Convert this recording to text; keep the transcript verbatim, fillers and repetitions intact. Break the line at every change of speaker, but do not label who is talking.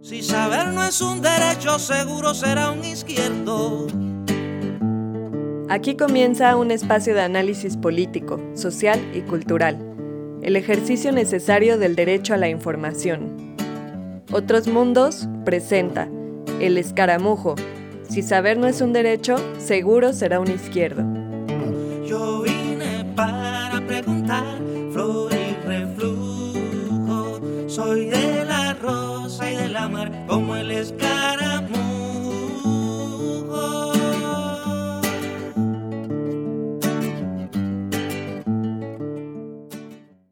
Si saber no es un derecho, seguro será un izquierdo.
Aquí comienza un espacio de análisis político, social y cultural, el ejercicio necesario del derecho a la información. Otros Mundos presenta El Escaramujo. Si saber no es un derecho, seguro será un izquierdo.
Yo vine para preguntar, flor y reflujo. Soy de la rosa y de la mar, como el escaramujo.